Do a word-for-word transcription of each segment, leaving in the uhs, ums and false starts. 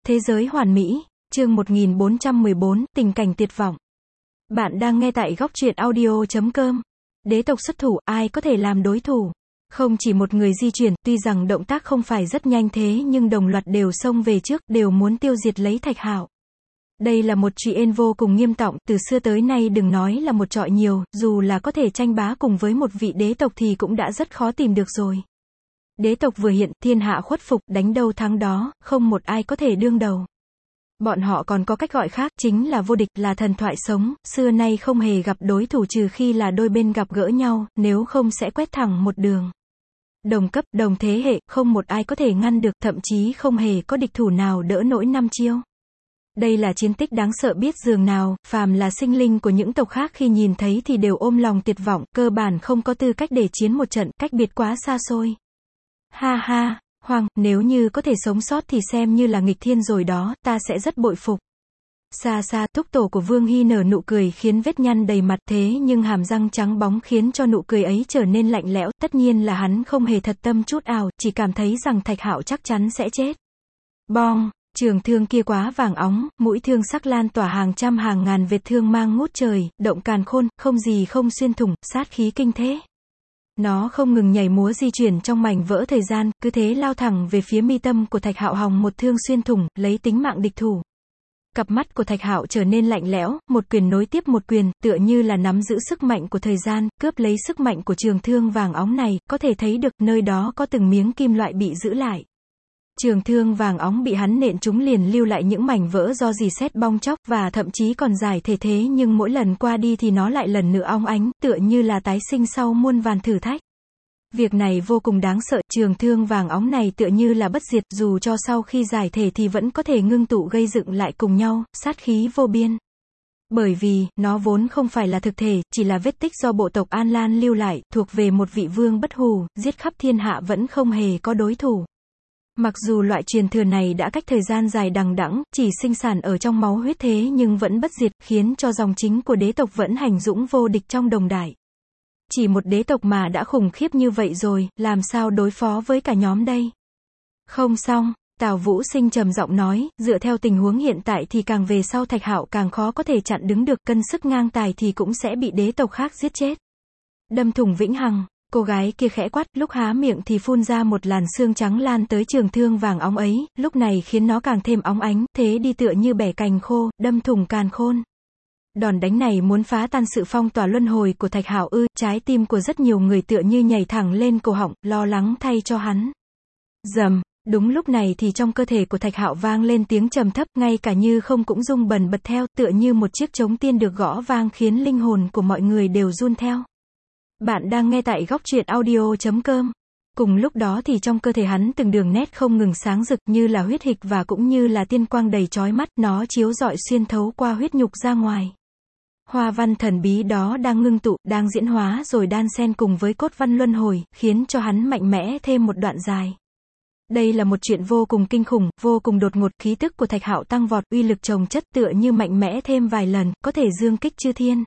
Thế giới hoàn mỹ, chương một nghìn bốn trăm mười bốn, tình cảnh tuyệt vọng. Bạn đang nghe tại góc truyện audio chấm com. Đế tộc xuất thủ, ai có thể làm đối thủ? Không chỉ một người di chuyển, tuy rằng động tác không phải rất nhanh thế nhưng đồng loạt đều xông về trước, đều muốn tiêu diệt lấy Thạch Hạo. Đây là một chuyện vô cùng nghiêm trọng, từ xưa tới nay đừng nói là một trọi nhiều, dù là có thể tranh bá cùng với một vị đế tộc thì cũng đã rất khó tìm được rồi. Đế tộc vừa hiện, thiên hạ khuất phục, đánh đâu thắng đó, không một ai có thể đương đầu. Bọn họ còn có cách gọi khác, chính là vô địch, là thần thoại sống, xưa nay không hề gặp đối thủ trừ khi là đôi bên gặp gỡ nhau, nếu không sẽ quét thẳng một đường. Đồng cấp, đồng thế hệ, không một ai có thể ngăn được, thậm chí không hề có địch thủ nào đỡ nổi năm chiêu. Đây là chiến tích đáng sợ biết dường nào, phàm là sinh linh của những tộc khác khi nhìn thấy thì đều ôm lòng tuyệt vọng, cơ bản không có tư cách để chiến một trận, cách biệt quá xa xôi. Ha ha, Hoàng, nếu như có thể sống sót thì xem như là nghịch thiên rồi đó, ta sẽ rất bội phục. Xa xa, thúc tổ của Vương Hy nở nụ cười khiến vết nhăn đầy mặt, thế nhưng hàm răng trắng bóng khiến cho nụ cười ấy trở nên lạnh lẽo, tất nhiên là hắn không hề thật tâm chút ào, chỉ cảm thấy rằng Thạch Hạo chắc chắn sẽ chết. Bong, trường thương kia quá vàng óng, mũi thương sắc lan tỏa hàng trăm hàng ngàn vết thương mang ngút trời, động càn khôn, không gì không xuyên thủng, sát khí kinh thế. Nó không ngừng nhảy múa di chuyển trong mảnh vỡ thời gian, cứ thế lao thẳng về phía mi tâm của Thạch Hạo, hòng một thương xuyên thủng, lấy tính mạng địch thủ. Cặp mắt của Thạch Hạo trở nên lạnh lẽo, một quyền nối tiếp một quyền, tựa như là nắm giữ sức mạnh của thời gian, cướp lấy sức mạnh của trường thương vàng óng này, có thể thấy được nơi đó có từng miếng kim loại bị giữ lại. Trường thương vàng óng bị hắn nện trúng liền lưu lại những mảnh vỡ do rỉ sét bong chóc và thậm chí còn giải thể thế nhưng mỗi lần qua đi thì nó lại lần nữa óng ánh, tựa như là tái sinh sau muôn vàn thử thách. Việc này vô cùng đáng sợ, trường thương vàng óng này tựa như là bất diệt, dù cho sau khi giải thể thì vẫn có thể ngưng tụ gây dựng lại cùng nhau, sát khí vô biên. Bởi vì, nó vốn không phải là thực thể, chỉ là vết tích do bộ tộc An Lan lưu lại, thuộc về một vị vương bất hủ, giết khắp thiên hạ vẫn không hề có đối thủ. Mặc dù loại truyền thừa này đã cách thời gian dài đằng đẵng, chỉ sinh sản ở trong máu huyết thế nhưng vẫn bất diệt, khiến cho dòng chính của đế tộc vẫn hành dũng vô địch trong đồng đại. Chỉ một đế tộc mà đã khủng khiếp như vậy rồi, làm sao đối phó với cả nhóm đây? Không xong, Tào Vũ Sinh trầm giọng nói, dựa theo tình huống hiện tại thì càng về sau Thạch Hạo càng khó có thể chặn đứng được, cân sức ngang tài thì cũng sẽ bị đế tộc khác giết chết. Đâm thủng vĩnh hằng. Cô gái kia khẽ quát, lúc há miệng thì phun ra một làn xương trắng lan tới trường thương vàng óng ấy, lúc này khiến nó càng thêm óng ánh, thế đi tựa như bẻ cành khô, đâm thủng càn khôn. Đòn đánh này muốn phá tan sự phong tỏa luân hồi của Thạch Hạo ư, trái tim của rất nhiều người tựa như nhảy thẳng lên cổ họng, lo lắng thay cho hắn. Rầm, đúng lúc này thì trong cơ thể của Thạch Hạo vang lên tiếng trầm thấp, ngay cả như không cũng rung bần bật theo, tựa như một chiếc trống tiên được gõ vang khiến linh hồn của mọi người đều run theo. Bạn đang nghe tại góc truyện audio chấm com. Cùng lúc đó thì trong cơ thể hắn từng đường nét không ngừng sáng rực như là huyết hịch và cũng như là tiên quang đầy chói mắt, nó chiếu rọi xuyên thấu qua huyết nhục ra ngoài. Hoa văn thần bí đó đang ngưng tụ, đang diễn hóa rồi đan xen cùng với cốt văn luân hồi, khiến cho hắn mạnh mẽ thêm một đoạn dài. Đây là một chuyện vô cùng kinh khủng, vô cùng đột ngột, khí tức của Thạch Hạo tăng vọt, uy lực chồng chất tựa như mạnh mẽ thêm vài lần, có thể dương kích chư thiên.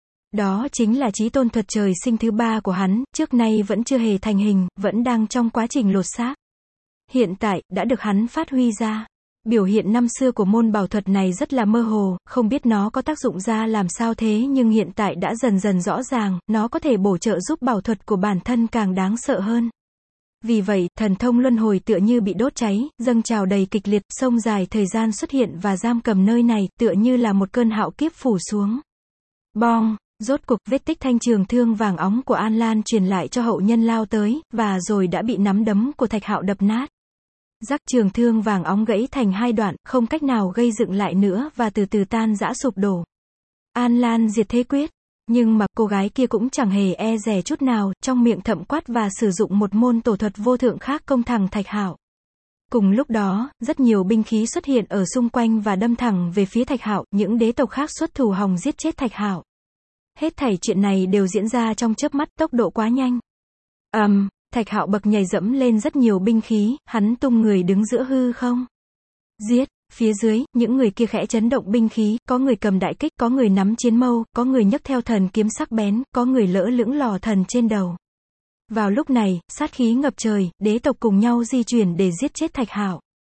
Đó chính là chí tôn thuật trời sinh thứ ba của hắn, trước nay vẫn chưa hề thành hình, vẫn đang trong quá trình lột xác. Hiện tại, đã được hắn phát huy ra. Biểu hiện năm xưa của môn bảo thuật này rất là mơ hồ, không biết nó có tác dụng ra làm sao thế nhưng hiện tại đã dần dần rõ ràng, nó có thể bổ trợ giúp bảo thuật của bản thân càng đáng sợ hơn. Vì vậy, thần thông luân hồi tựa như bị đốt cháy, dâng trào đầy kịch liệt, sông dài thời gian xuất hiện và giam cầm nơi này, tựa như là một cơn hạo kiếp phủ xuống. Bong! Rốt cuộc, vết tích thanh trường thương vàng óng của An Lan truyền lại cho hậu nhân lao tới, và rồi đã bị nắm đấm của Thạch Hạo đập nát. Rắc, trường thương vàng óng gãy thành hai đoạn, không cách nào gây dựng lại nữa và từ từ tan rã sụp đổ. An Lan diệt thế quyết. Nhưng mà, cô gái kia cũng chẳng hề e dè chút nào, trong miệng thậm quát và sử dụng một môn tổ thuật vô thượng khác công thẳng Thạch Hạo. Cùng lúc đó, rất nhiều binh khí xuất hiện ở xung quanh và đâm thẳng về phía Thạch Hạo, những đế tộc khác xuất thủ hòng giết chết Thạch Hạo. Hết thảy chuyện này đều diễn ra trong chớp mắt, tốc độ quá nhanh. Ầm, um, Thạch Hạo bậc nhảy dẫm lên rất nhiều binh khí, hắn tung người đứng giữa hư không. Giết, phía dưới, những người kia khẽ chấn động binh khí, có người cầm đại kích, có người nắm chiến mâu, có người nhấc theo thần kiếm sắc bén, có người lỡ lững lò thần trên đầu. Vào lúc này, sát khí ngập trời, đế tộc cùng nhau di chuyển để giết chết Thạch Hạo.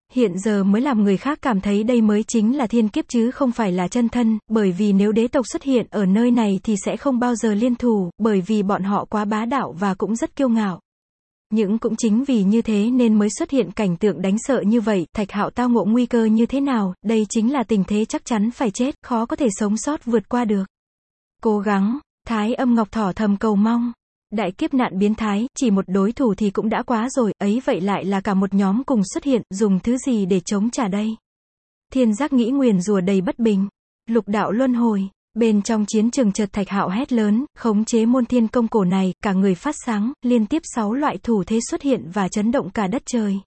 hiện giờ mới làm người khác cảm thấy đây mới chính là thiên kiếp chứ không phải là chân thân, bởi vì nếu đế tộc xuất hiện ở nơi này thì sẽ không bao giờ liên thủ, bởi vì bọn họ quá bá đạo và cũng rất kiêu ngạo. Nhưng cũng chính vì như thế nên mới xuất hiện cảnh tượng đáng sợ như vậy, Thạch Hạo tao ngộ nguy cơ như thế nào, đây chính là tình thế chắc chắn phải chết, khó có thể sống sót vượt qua được. Cố gắng, Thái Âm Ngọc Thỏ thầm cầu mong. Đại kiếp nạn biến thái, chỉ một đối thủ thì cũng đã quá rồi, ấy vậy lại là cả một nhóm cùng xuất hiện, dùng thứ gì để chống trả đây? Thiên Giác nghĩ nguyền rủa đầy bất bình. Lục đạo luân hồi. Bên trong chiến trường chợt Thạch Hạo hét lớn, khống chế môn thiên công cổ này, cả người phát sáng, liên tiếp sáu loại thủ thế xuất hiện và chấn động cả đất trời.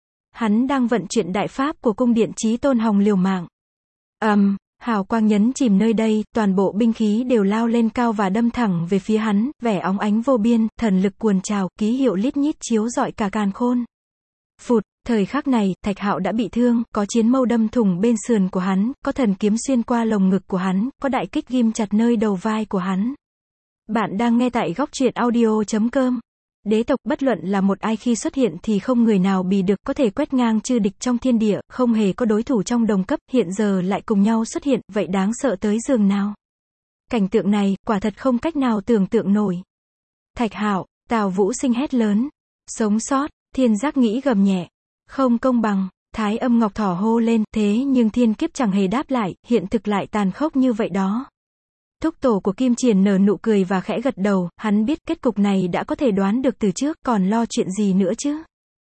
Hắn đang vận chuyển đại pháp của cung điện Chí Tôn Hồng liều mạng. ầm, um, hào quang nhấn chìm nơi đây, toàn bộ binh khí đều lao lên cao và đâm thẳng về phía hắn, vẻ óng ánh vô biên, thần lực cuồn trào, ký hiệu lít nhít chiếu rọi cả càn khôn. Phụt, thời khắc này, Thạch Hạo đã bị thương, có chiến mâu đâm thủng bên sườn của hắn, có thần kiếm xuyên qua lồng ngực của hắn, có đại kích ghim chặt nơi đầu vai của hắn. Bạn đang nghe tại góc truyện audio chấm com. Đế tộc bất luận là một ai khi xuất hiện thì không người nào bì được, có thể quét ngang chư địch trong thiên địa, không hề có đối thủ trong đồng cấp, hiện giờ lại cùng nhau xuất hiện, vậy đáng sợ tới giường nào. Cảnh tượng này, quả thật không cách nào tưởng tượng nổi. Thạch Hạo, Tào Vũ Sinh hét lớn. Sống sót, Thiên Giác nghĩ gầm nhẹ. Không công bằng, Thái Âm Ngọc Thỏ hô lên, thế nhưng thiên kiếp chẳng hề đáp lại, hiện thực lại tàn khốc như vậy đó. Thúc tổ của Kim Triển nở nụ cười và khẽ gật đầu, hắn biết kết cục này đã có thể đoán được từ trước, còn lo chuyện gì nữa chứ.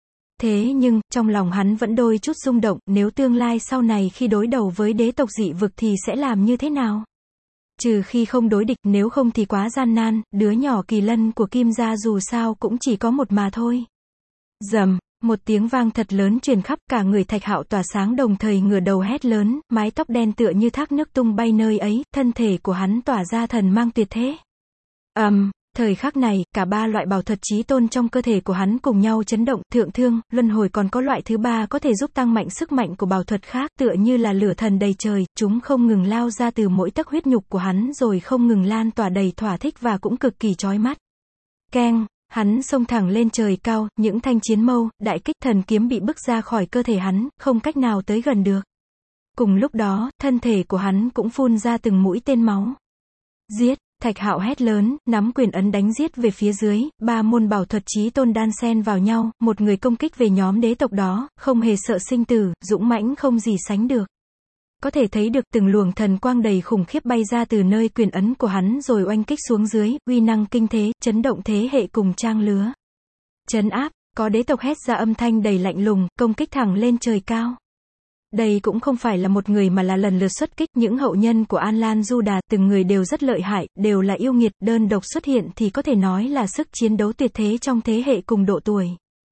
Thế nhưng, trong lòng hắn vẫn đôi chút rung động, nếu tương lai sau này khi đối đầu với đế tộc dị vực thì sẽ làm như thế nào? Trừ khi không đối địch, nếu không thì quá gian nan, đứa nhỏ kỳ lân của Kim gia dù sao cũng chỉ có một mà thôi. Rầm, một tiếng vang thật lớn truyền khắp, cả người Thạch Hạo tỏa sáng đồng thời ngửa đầu hét lớn, mái tóc đen tựa như thác nước tung bay nơi ấy, thân thể của hắn tỏa ra thần mang tuyệt thế. ầm, um, thời khắc này, cả ba loại bảo thuật chí tôn trong cơ thể của hắn cùng nhau chấn động, thượng thương, luân hồi, còn có loại thứ ba có thể giúp tăng mạnh sức mạnh của bảo thuật khác, tựa như là lửa thần đầy trời, chúng không ngừng lao ra từ mỗi tấc huyết nhục của hắn rồi không ngừng lan tỏa đầy thỏa thích và cũng cực kỳ chói mắt. Keng. Hắn xông thẳng lên trời cao, những thanh chiến mâu, đại kích, thần kiếm bị bức ra khỏi cơ thể hắn, không cách nào tới gần được. Cùng lúc đó, thân thể của hắn cũng phun ra từng mũi tên máu. Giết, Thạch Hạo hét lớn, nắm quyền ấn đánh giết về phía dưới, ba môn bảo thuật chí tôn đan xen vào nhau, một người công kích về nhóm đế tộc đó, không hề sợ sinh tử, dũng mãnh không gì sánh được. Có thể thấy được từng luồng thần quang đầy khủng khiếp bay ra từ nơi quyền ấn của hắn rồi oanh kích xuống dưới, uy năng kinh thế, chấn động thế hệ cùng trang lứa. Trấn áp, có đế tộc hét ra âm thanh đầy lạnh lùng, công kích thẳng lên trời cao. Đây cũng không phải là một người mà là lần lượt xuất kích, những hậu nhân của An Lan Du Đà, từng người đều rất lợi hại, đều là yêu nghiệt, đơn độc xuất hiện thì có thể nói là sức chiến đấu tuyệt thế trong thế hệ cùng độ tuổi.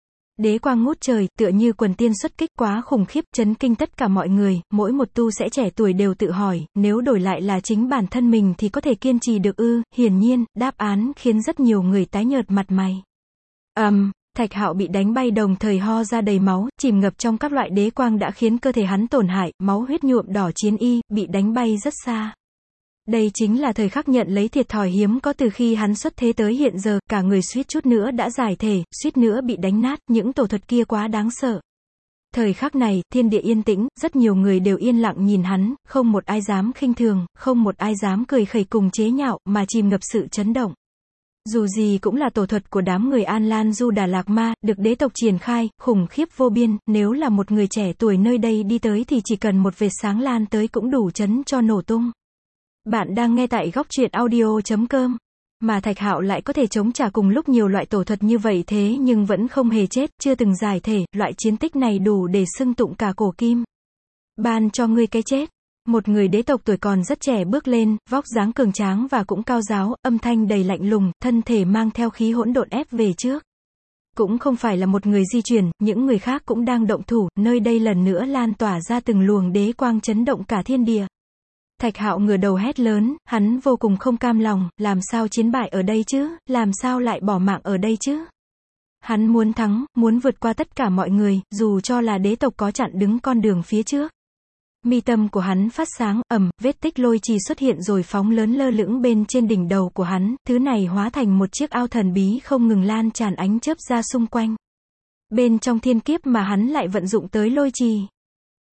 Đế quang ngút trời, tựa như quần tiên xuất kích, quá khủng khiếp, chấn kinh tất cả mọi người, mỗi một tu sĩ trẻ tuổi đều tự hỏi, nếu đổi lại là chính bản thân mình thì có thể kiên trì được ư? Hiển nhiên, đáp án khiến rất nhiều người tái nhợt mặt mày. ầm, um, Thạch Hạo bị đánh bay đồng thời ho ra đầy máu, chìm ngập trong các loại đế quang đã khiến cơ thể hắn tổn hại, máu huyết nhuộm đỏ chiến y, bị đánh bay rất xa. Đây chính là thời khắc nhận lấy thiệt thòi hiếm có từ khi hắn xuất thế tới hiện giờ, cả người suýt chút nữa đã giải thể, suýt nữa bị đánh nát, những tổ thuật kia quá đáng sợ. Thời khắc này, thiên địa yên tĩnh, rất nhiều người đều yên lặng nhìn hắn, không một ai dám khinh thường, không một ai dám cười khẩy cùng chế nhạo, mà chìm ngập sự chấn động. Dù gì cũng là tổ thuật của đám người An Lan Du Đà Lạc Ma, được đế tộc triển khai, khủng khiếp vô biên, nếu là một người trẻ tuổi nơi đây đi tới thì chỉ cần một vệt sáng lan tới cũng đủ chấn cho nổ tung. Bạn đang nghe tại góc truyện audio chấm com. Mà Thạch Hạo lại có thể chống trả cùng lúc nhiều loại tổ thuật như vậy thế nhưng vẫn không hề chết, chưa từng giải thể, loại chiến tích này đủ để xưng tụng cả cổ kim. Ban cho ngươi cái chết. Một người đế tộc tuổi còn rất trẻ bước lên, vóc dáng cường tráng và cũng cao ráo, âm thanh đầy lạnh lùng, thân thể mang theo khí hỗn độn ép về trước. Cũng không phải là một người di chuyển, những người khác cũng đang động thủ, nơi đây lần nữa lan tỏa ra từng luồng đế quang chấn động cả thiên địa. Thạch Hạo ngửa đầu hét lớn, hắn vô cùng không cam lòng, làm sao chiến bại ở đây chứ, làm sao lại bỏ mạng ở đây chứ. Hắn muốn thắng, muốn vượt qua tất cả mọi người, dù cho là đế tộc có chặn đứng con đường phía trước. Mi tâm của hắn phát sáng, ầm, vết tích lôi trì xuất hiện rồi phóng lớn lơ lửng bên trên đỉnh đầu của hắn, thứ này hóa thành một chiếc ao thần bí không ngừng lan tràn ánh chớp ra xung quanh. Bên trong thiên kiếp mà hắn lại vận dụng tới lôi trì.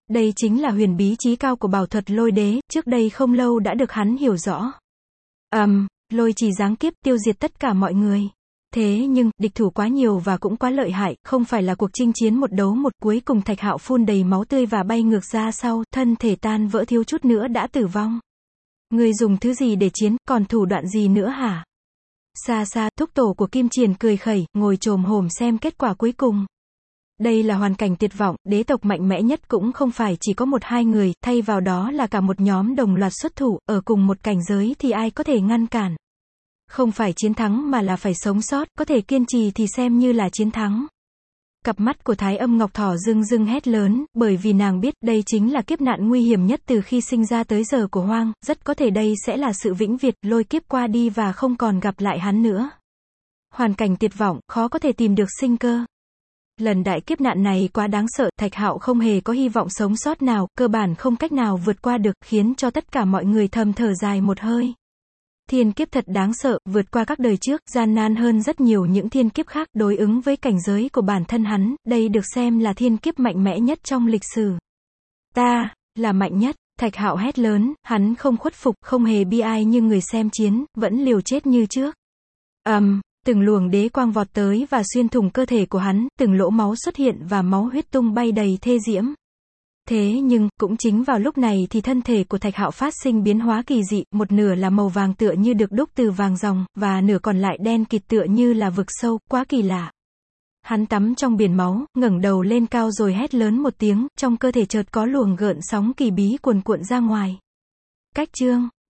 Đây chính là huyền bí chí cao của bảo thuật lôi đế, trước đây không lâu đã được hắn hiểu rõ. Ầm, um, lôi trì giáng kiếp tiêu diệt tất cả mọi người. Thế nhưng, địch thủ quá nhiều và cũng quá lợi hại, không phải là cuộc chinh chiến một đấu một, cuối cùng Thạch Hạo phun đầy máu tươi và bay ngược ra sau, thân thể tan vỡ thiếu chút nữa đã tử vong. Ngươi dùng thứ gì để chiến, còn thủ đoạn gì nữa hả? Xa xa, thúc tổ của Kim Triển cười khẩy, ngồi chồm hổm xem kết quả cuối cùng. Đây là hoàn cảnh tuyệt vọng, đế tộc mạnh mẽ nhất cũng không phải chỉ có một hai người, thay vào đó là cả một nhóm đồng loạt xuất thủ, ở cùng một cảnh giới thì ai có thể ngăn cản. Không phải chiến thắng mà là phải sống sót, có thể kiên trì thì xem như là chiến thắng. Cặp mắt của Thái Âm Ngọc Thỏ rưng rưng hét lớn, bởi vì nàng biết, đây chính là kiếp nạn nguy hiểm nhất từ khi sinh ra tới giờ của Hoang, rất có thể đây sẽ là sự vĩnh viễn, lôi kiếp qua đi và không còn gặp lại hắn nữa. Hoàn cảnh tuyệt vọng, khó có thể tìm được sinh cơ. Lần đại kiếp nạn này quá đáng sợ, Thạch Hạo không hề có hy vọng sống sót nào, cơ bản không cách nào vượt qua được, khiến cho tất cả mọi người thầm thở dài một hơi. Thiên kiếp thật đáng sợ, vượt qua các đời trước, gian nan hơn rất nhiều những thiên kiếp khác, đối ứng với cảnh giới của bản thân hắn, đây được xem là thiên kiếp mạnh mẽ nhất trong lịch sử. Ta, là mạnh nhất, Thạch Hạo hét lớn, hắn không khuất phục, không hề bi ai như người xem chiến, vẫn liều chết như trước. Ầm, um, từng luồng đế quang vọt tới và xuyên thủng cơ thể của hắn, từng lỗ máu xuất hiện và máu huyết tung bay đầy thê diễm. Thế nhưng, cũng chính vào lúc này thì thân thể của Thạch Hạo phát sinh biến hóa kỳ dị, một nửa là màu vàng tựa như được đúc từ vàng ròng, và nửa còn lại đen kịt tựa như là vực sâu, quá kỳ lạ. Hắn tắm trong biển máu, ngẩng đầu lên cao rồi hét lớn một tiếng, trong cơ thể chợt có luồng gợn sóng kỳ bí cuồn cuộn ra ngoài. Cách chương